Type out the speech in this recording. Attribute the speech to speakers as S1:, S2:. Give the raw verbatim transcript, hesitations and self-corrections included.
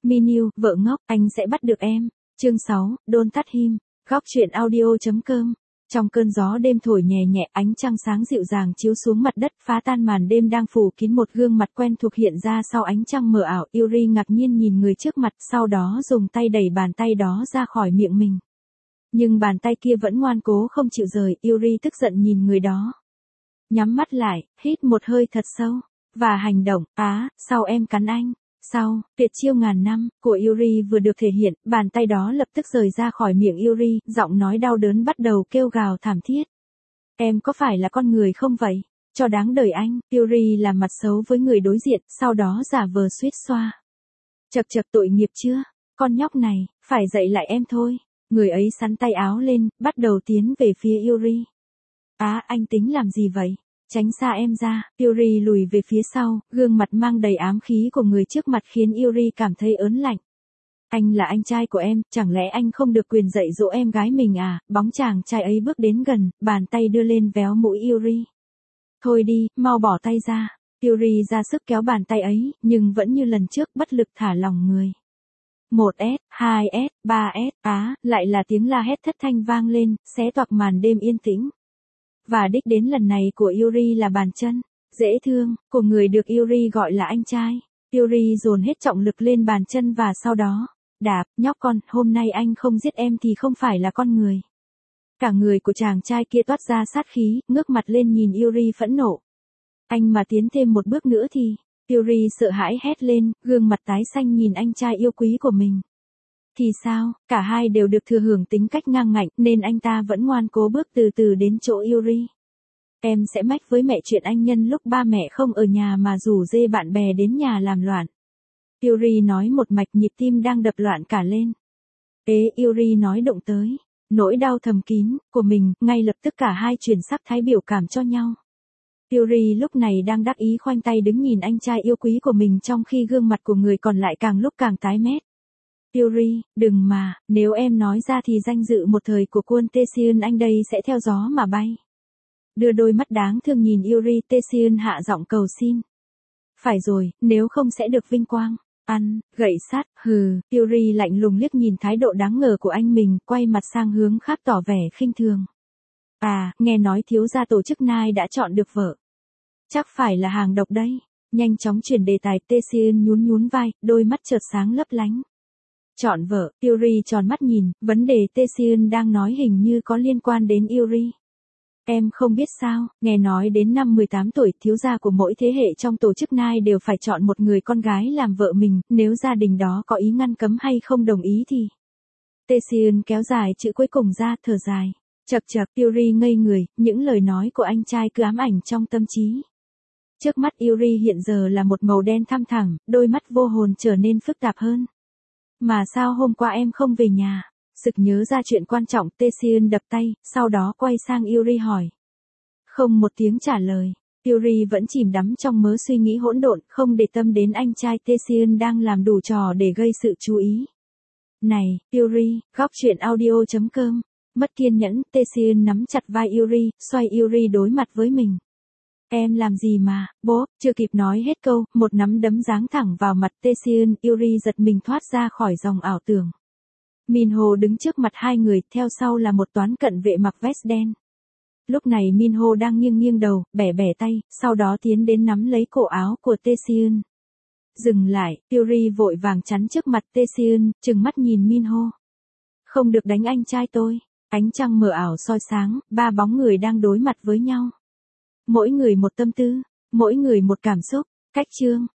S1: Minu, vợ ngốc, anh sẽ bắt được em. Chương sáu, Don't Touch Him. Góc truyện audio.com. Trong cơn gió đêm thổi nhẹ nhẹ, ánh trăng sáng dịu dàng chiếu xuống mặt đất, phá tan màn đêm đang phủ kín một gương mặt quen thuộc hiện ra sau ánh trăng mờ ảo. Yuri ngạc nhiên nhìn người trước mặt, sau đó dùng tay đẩy bàn tay đó ra khỏi miệng mình. Nhưng bàn tay kia vẫn ngoan cố không chịu rời. Yuri tức giận nhìn người đó. Nhắm mắt lại, hít một hơi thật sâu, và hành động. Á, sao em cắn anh? Sau, tuyệt chiêu ngàn năm của Yuri vừa được thể hiện, bàn tay đó lập tức rời ra khỏi miệng Yuri, giọng nói đau đớn bắt đầu kêu gào thảm thiết. Em có phải là con người không vậy? Cho đáng đời anh. Yuri làm mặt xấu với người đối diện, sau đó giả vờ suýt xoa. Chật chật, tội nghiệp chưa? Con nhóc này, phải dạy lại em thôi. Người ấy sắn tay áo lên, bắt đầu tiến về phía Yuri. Á, anh tính làm gì vậy? Tránh xa em ra. Yuri lùi về phía sau, gương mặt mang đầy ám khí của người trước mặt khiến Yuri cảm thấy ớn lạnh. Anh là anh trai của em, chẳng lẽ anh không được quyền dạy dỗ em gái mình à? Bóng chàng trai ấy bước đến gần, bàn tay đưa lên véo mũi Yuri. Thôi đi, mau bỏ tay ra. Yuri ra sức kéo bàn tay ấy, nhưng vẫn như lần trước bất lực thả lỏng người. một S, hai S, ba S, á, lại là tiếng la hét thất thanh vang lên, xé toạc màn đêm yên tĩnh. Và đích đến lần này của Yuri là bàn chân, dễ thương, của người được Yuri gọi là anh trai. Yuri dồn hết trọng lực lên bàn chân và sau đó, đạp, nhóc con, hôm nay anh không giết em thì không phải là con người. Cả người của chàng trai kia toát ra sát khí, ngước mặt lên nhìn Yuri phẫn nộ. Anh mà tiến thêm một bước nữa thì, Yuri sợ hãi hét lên, gương mặt tái xanh nhìn anh trai yêu quý của mình. Thì sao, cả hai đều được thừa hưởng tính cách ngang ngạnh nên anh ta vẫn ngoan cố bước từ từ đến chỗ Yuri. Em sẽ mách với mẹ chuyện anh nhân lúc ba mẹ không ở nhà mà rủ dê bạn bè đến nhà làm loạn. Yuri nói một mạch, nhịp tim đang đập loạn cả lên. Ế, Yuri nói động tới nỗi đau thầm kín của mình, ngay lập tức cả hai chuyển sắc thái biểu cảm cho nhau. Yuri lúc này đang đắc ý khoanh tay đứng nhìn anh trai yêu quý của mình trong khi gương mặt của người còn lại càng lúc càng tái mét. Yuri, đừng mà, nếu em nói ra thì danh dự một thời của quân Taecyeon anh đây sẽ theo gió mà bay. Đưa đôi mắt đáng thương nhìn Yuri, Taecyeon hạ giọng cầu xin. Phải rồi, nếu không sẽ được vinh quang. Ăn, gậy sắt, hừ. Yuri lạnh lùng liếc nhìn thái độ đáng ngờ của anh mình, quay mặt sang hướng khác tỏ vẻ khinh thường. À, nghe nói thiếu gia tổ chức Nai đã chọn được vợ. Chắc phải là hàng độc đây. Nhanh chóng chuyển đề tài. Taecyeon nhún nhún vai, đôi mắt chợt sáng lấp lánh. Chọn vợ. Yuri tròn mắt nhìn, vấn đề Taecyeon đang nói hình như có liên quan đến Yuri. Em không biết sao, nghe nói đến năm mười tám tuổi, thiếu gia của mỗi thế hệ trong tổ chức Nai đều phải chọn một người con gái làm vợ mình, nếu gia đình đó có ý ngăn cấm hay không đồng ý thì. Taecyeon kéo dài chữ cuối cùng ra, thở dài. Chật chật, Yuri ngây người, những lời nói của anh trai cứ ám ảnh trong tâm trí. Trước mắt Yuri hiện giờ là một màu đen thăm thẳm, đôi mắt vô hồn trở nên phức tạp hơn. Mà sao hôm qua em không về nhà? Sực nhớ ra chuyện quan trọng, Taecyeon đập tay, sau đó quay sang Yuri hỏi. Không một tiếng trả lời. Yuri vẫn chìm đắm trong mớ suy nghĩ hỗn độn, không để tâm đến anh trai Taecyeon đang làm đủ trò để gây sự chú ý. Này, Yuri, góc truyện audio.com. Mất kiên nhẫn, Taecyeon nắm chặt vai Yuri, xoay Yuri đối mặt với mình. Em làm gì mà, bố, chưa kịp nói hết câu, một nắm đấm giáng thẳng vào mặt Taecyeon, Yuri giật mình thoát ra khỏi dòng ảo tưởng. Minho đứng trước mặt hai người, theo sau là một toán cận vệ mặc vest đen. Lúc này Minho đang nghiêng nghiêng đầu, bẻ bẻ tay, sau đó tiến đến nắm lấy cổ áo của Taecyeon. Dừng lại, Yuri vội vàng chắn trước mặt Taecyeon, trừng mắt nhìn Minho. Không được đánh anh trai tôi. Ánh trăng mờ ảo soi sáng, ba bóng người đang đối mặt với nhau. Mỗi người một tâm tư, mỗi người một cảm xúc. Cách chương.